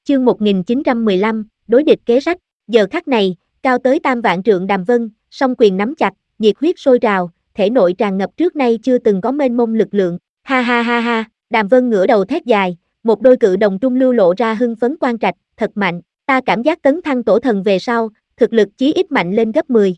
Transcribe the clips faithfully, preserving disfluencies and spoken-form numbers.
Chương một nghìn chín trăm mười lăm, đối địch kế sách. Giờ khắc này, cao tới tam vạn trượng Đàm Vân, song quyền nắm chặt, nhiệt huyết sôi trào, thể nội tràn ngập trước nay chưa từng có mênh mông lực lượng. Ha ha ha ha, Đàm Vân ngửa đầu thét dài, một đôi cự đồng trung lưu lộ ra hưng phấn quang trạch, thật mạnh, ta cảm giác tấn thăng tổ thần về sau, thực lực chí ít mạnh lên gấp mười.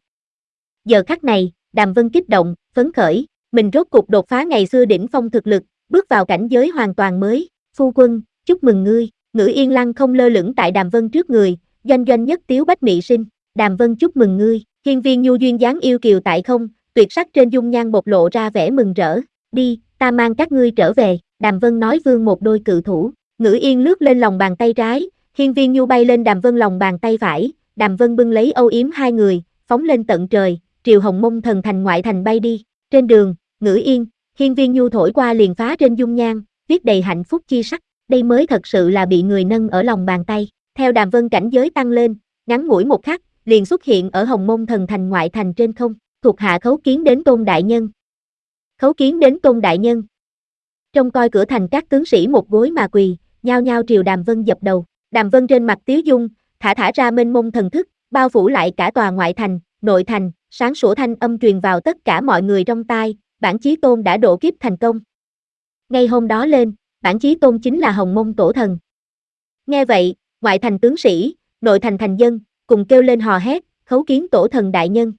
Giờ khắc này, Đàm Vân kích động, phấn khởi, mình rốt cục đột phá ngày xưa đỉnh phong thực lực, bước vào cảnh giới hoàn toàn mới. Phu quân, chúc mừng ngươi. Ngữ Yên lăng không lơ lửng tại Đàm Vân trước người, doanh doanh nhất tiếu bách mị sinh. Đàm Vân chúc mừng ngươi. Hiên viên nhu duyên dáng yêu kiều tại không, tuyệt sắc trên dung nhan bộc lộ ra vẻ mừng rỡ. Đi, ta mang các ngươi trở về. Đàm Vân nói vươn một đôi cự thủ. Ngữ Yên lướt lên lòng bàn tay trái, hiên viên nhu bay lên Đàm Vân lòng bàn tay phải. Đàm Vân bưng lấy âu yếm hai người, phóng lên tận trời, triều Hồng Mông thần thành ngoại thành bay đi. Trên đường, Ngữ Yên, hiên viên nhu thổi qua liền phá trên dung nhan, viết đầy hạnh phúc chi sắc. Đây mới thật sự là bị người nâng ở lòng bàn tay. Theo Đàm Vân cảnh giới tăng lên, ngắn ngủi một khắc, liền xuất hiện ở Hồng Mông thần thành ngoại thành trên không, thuộc hạ khấu kiến đến Tôn đại nhân. Khấu kiến đến Tôn đại nhân. Trông coi cửa thành các tướng sĩ một gối mà quỳ, nhao nhao triều Đàm Vân dập đầu. Đàm Vân trên mặt tiếu dung, thả thả ra mênh mông thần thức, bao phủ lại cả tòa ngoại thành, nội thành, sáng sủa thanh âm truyền vào tất cả mọi người trong tai, bản chí tôn đã độ kiếp thành công. Ngay hôm đó lên, bản chí tôn chính là Hồng Mông tổ thần. Nghe vậy, ngoại thành tướng sĩ, nội thành thành dân, cùng kêu lên hò hét, khấu kiến tổ thần đại nhân.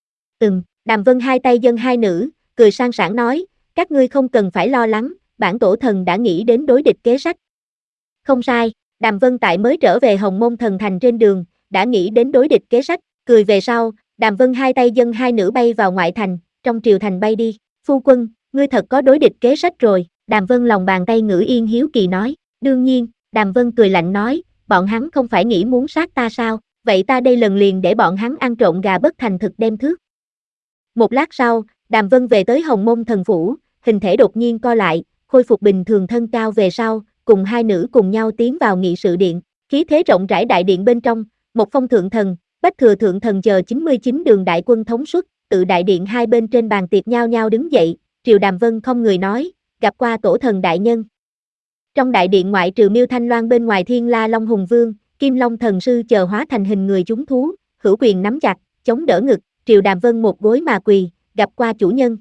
Ừm, Đàm Vân hai tay dâng hai nữ, cười sang sảng nói, các ngươi không cần phải lo lắng, bản tổ thần đã nghĩ đến đối địch kế sách. Không sai, Đàm Vân tại mới trở về Hồng Mông thần thành trên đường, đã nghĩ đến đối địch kế sách, cười về sau, Đàm Vân hai tay dâng hai nữ bay vào ngoại thành, trong triều thành bay đi. Phu quân, ngươi thật có đối địch kế sách rồi. Đàm Vân lòng bàn tay Ngữ Yên hiếu kỳ nói, đương nhiên, Đàm Vân cười lạnh nói, bọn hắn không phải nghĩ muốn sát ta sao, vậy ta đây lần liền để bọn hắn ăn trộm gà bất thành thực đem thước. Một lát sau, Đàm Vân về tới Hồng Mông thần phủ, hình thể đột nhiên co lại, khôi phục bình thường thân cao về sau, cùng hai nữ cùng nhau tiến vào nghị sự điện, khí thế rộng rãi đại điện bên trong, một phong thượng thần, Bách Thừa thượng thần chờ chín mươi chín đường đại quân thống suất, tự đại điện hai bên trên bàn tiệc nhao nhao đứng dậy, triều Đàm Vân không người nói, gặp qua tổ thần đại nhân. Trong đại điện ngoại trừ Miêu Thanh Loan bên ngoài Thiên La Long Hùng Vương, Kim Long thần sư chờ hóa thành hình người chúng thú, hữu quyền nắm chặt, chống đỡ ngực, triều Đàm Vân một gối mà quỳ, gặp qua chủ nhân.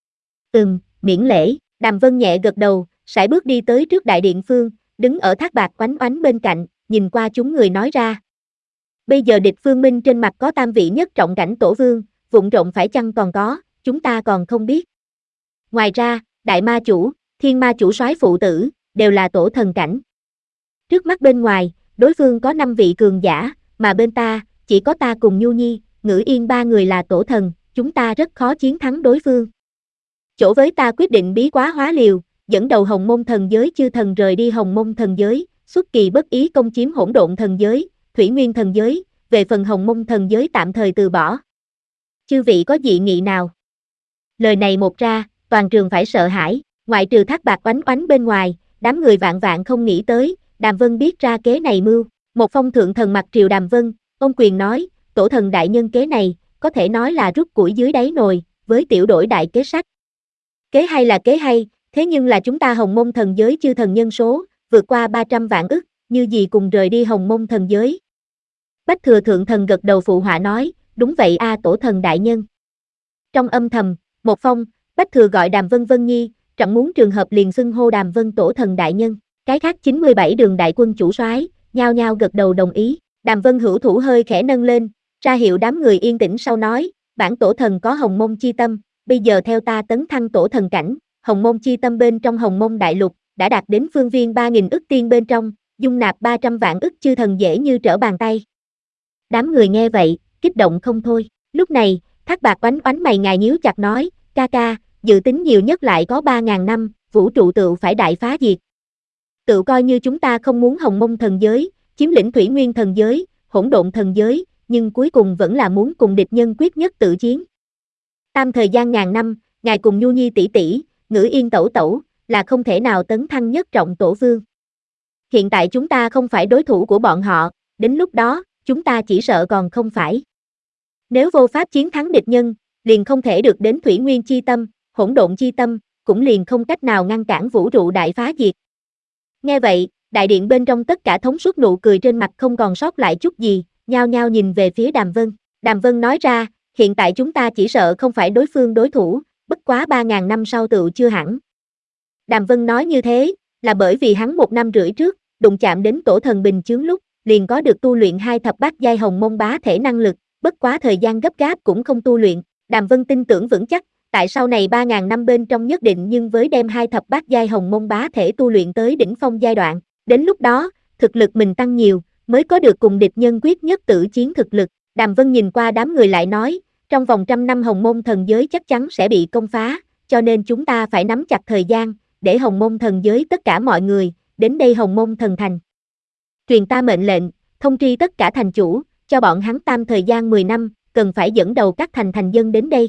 Ừm, miễn lễ, Đàm Vân nhẹ gật đầu, sải bước đi tới trước đại điện phương, đứng ở thác bạc oánh oánh bên cạnh, nhìn qua chúng người nói ra. Bây giờ địch phương minh trên mặt có tam vị nhất trọng cảnh tổ vương, vụng trộm phải chăng còn có, chúng ta còn không biết. Ngoài ra, đại ma chủ, thiên ma chủ soái phụ tử, đều là tổ thần cảnh. Trước mắt bên ngoài, đối phương có năm vị cường giả, mà bên ta, chỉ có ta cùng Nhu Nhi, Ngữ Yên ba người là tổ thần, chúng ta rất khó chiến thắng đối phương. Chỗ với ta quyết định bí quá hóa liều, dẫn đầu Hồng Mông thần giới chư thần rời đi Hồng Mông thần giới, xuất kỳ bất ý công chiếm Hỗn Độn thần giới, Thủy Nguyên thần giới, về phần Hồng Mông thần giới tạm thời từ bỏ. Chư vị có dị nghị nào? Lời này một ra, toàn trường phải sợ hãi, ngoại trừ thác bạc oánh oánh bên ngoài, đám người vạn vạn không nghĩ tới, Đàm Vân biết ra kế này mưu. Một phong thượng thần mặt triều Đàm Vân, ông quyền nói, tổ thần đại nhân kế này, có thể nói là rút củi dưới đáy nồi, với tiểu đổi đại kế sách. Kế hay là kế hay, thế nhưng là chúng ta Hồng Mông thần giới chư thần nhân số, vượt qua ba trăm vạn ức, như gì cùng rời đi Hồng Mông thần giới. Bách Thừa thượng thần gật đầu phụ họa nói, đúng vậy a tổ thần đại nhân. Trong âm thầm, một phong, Bách Thừa gọi Đàm Vân Vân Nhi, trọng muốn trường hợp liền xưng hô Đàm Vân tổ thần đại nhân. Cái khác chín mươi bảy đường đại quân chủ soái, nhao nhao gật đầu đồng ý. Đàm Vân hữu thủ hơi khẽ nâng lên, ra hiệu đám người yên tĩnh sau nói, bản tổ thần có Hồng Mông chi tâm, bây giờ theo ta tấn thăng tổ thần cảnh, Hồng Mông chi tâm bên trong Hồng Mông đại lục, đã đạt đến phương viên ba nghìn ức tiên bên trong, dung nạp ba trăm vạn ức chư thần dễ như trở bàn tay. Đám người nghe vậy, kích động không thôi. Lúc này, thác bạc oánh oánh mày ngài nhíu chặt nói, ca ca, dự tính nhiều nhất lại có ba ngàn năm, vũ trụ tựu phải đại phá diệt. Tự coi như chúng ta không muốn Hồng Mông thần giới, chiếm lĩnh Thủy Nguyên thần giới, Hỗn Độn thần giới, nhưng cuối cùng vẫn là muốn cùng địch nhân quyết nhất tự chiến. Tam thời gian ngàn năm, ngài cùng Nhu Nhi tỷ tỷ, Ngữ Yên tẩu tẩu, là không thể nào tấn thăng nhất trọng tổ vương. Hiện tại chúng ta không phải đối thủ của bọn họ, đến lúc đó, chúng ta chỉ sợ còn không phải. Nếu vô pháp chiến thắng địch nhân, liền không thể được đến Thủy Nguyên chi tâm, Hỗn Độn chi tâm, cũng liền không cách nào ngăn cản vũ trụ đại phá diệt. Nghe vậy, Đại điện bên trong tất cả thống suốt nụ cười trên mặt không còn sót lại chút gì, nhao nhao nhìn về phía Đàm Vân. Đàm Vân nói ra, hiện tại chúng ta chỉ sợ không phải đối phương đối thủ, bất quá ba ngàn năm sau tựu chưa hẳn. Đàm Vân nói như thế, là bởi vì hắn một năm rưỡi trước, đụng chạm đến tổ thần bình chướng lúc, liền có được tu luyện hai thập bát giai hồng môn bá thể năng lực, bất quá thời gian gấp gáp cũng không tu luyện. Đàm Vân tin tưởng vững chắc, tại sau này ba ngàn năm bên trong nhất định nhưng với đem hai thập bát giai hồng môn bá thể tu luyện tới đỉnh phong giai đoạn, đến lúc đó, thực lực mình tăng nhiều, mới có được cùng địch nhân quyết nhất tử chiến thực lực. Đàm Vân nhìn qua đám người lại nói, trong vòng trăm năm hồng môn thần giới chắc chắn sẽ bị công phá, cho nên chúng ta phải nắm chặt thời gian, để hồng môn thần giới tất cả mọi người, đến đây hồng môn thần thành. Truyền ta mệnh lệnh, thông tri tất cả thành chủ, cho bọn hắn tam thời gian mười năm, cần phải dẫn đầu các thành thành dân đến đây.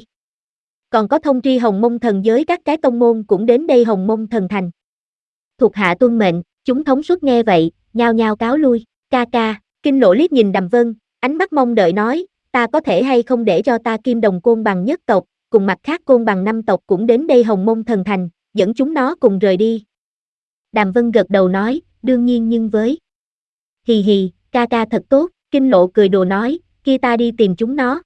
Còn có thông tri hồng môn thần giới các cái tông môn cũng đến đây hồng môn thần thành. Thuộc hạ tuân mệnh, chúng thống suất nghe vậy, nhao nhao cáo lui. Ca ca, Kinh Lỗ liếc nhìn Đàm Vân, ánh mắt mong đợi nói, ta có thể hay không để cho ta Kim Đồng Côn Bằng nhất tộc, cùng mặt khác côn bằng năm tộc cũng đến đây hồng môn thần thành, dẫn chúng nó cùng rời đi. Đàm Vân gật đầu nói, đương nhiên nhưng với. Hì hì, ca ca thật tốt, Kinh Lộ cười đùa nói, kia ta đi tìm chúng nó.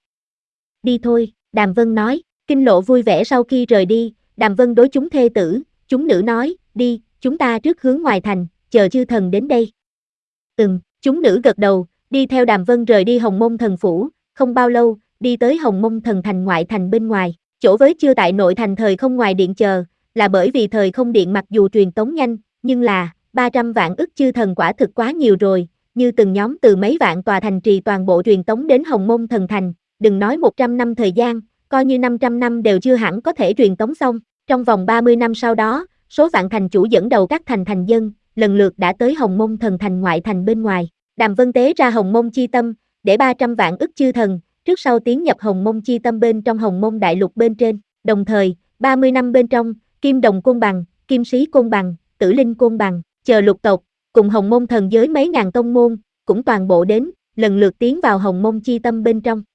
Đi thôi, Đàm Vân nói, Kinh Lộ vui vẻ sau khi rời đi, Đàm Vân đối chúng thê tử, chúng nữ nói, đi, chúng ta trước hướng ngoài thành, chờ chư thần đến đây. Ừm, chúng nữ gật đầu, đi theo Đàm Vân rời đi hồng môn thần phủ, không bao lâu, đi tới hồng môn thần thành ngoại thành bên ngoài, chỗ với chưa tại nội thành thời không ngoài điện chờ, là bởi vì thời không điện mặc dù truyền tống nhanh, nhưng là, ba trăm vạn ức chư thần quả thực quá nhiều rồi, như từng nhóm từ mấy vạn tòa thành trì toàn bộ truyền tống đến hồng môn thần thành, đừng nói một trăm năm thời gian, coi như năm trăm năm đều chưa hẳn có thể truyền tống xong, trong vòng ba mươi năm sau đó, số vạn thành chủ dẫn đầu các thành thành dân, lần lượt đã tới hồng môn thần thành ngoại thành bên ngoài, Đàm Vân tế ra hồng môn chi tâm, để ba trăm vạn ức chư thần, trước sau tiến nhập hồng môn chi tâm bên trong hồng môn đại lục bên trên, đồng thời, ba mươi năm bên trong, Kim Đồng Côn Bằng, Kim Sĩ Côn Bằng, Tử Linh Côn Bằng, chờ lục tộc, cùng hồng môn thần giới mấy ngàn tông môn, cũng toàn bộ đến, lần lượt tiến vào hồng môn chi tâm bên trong.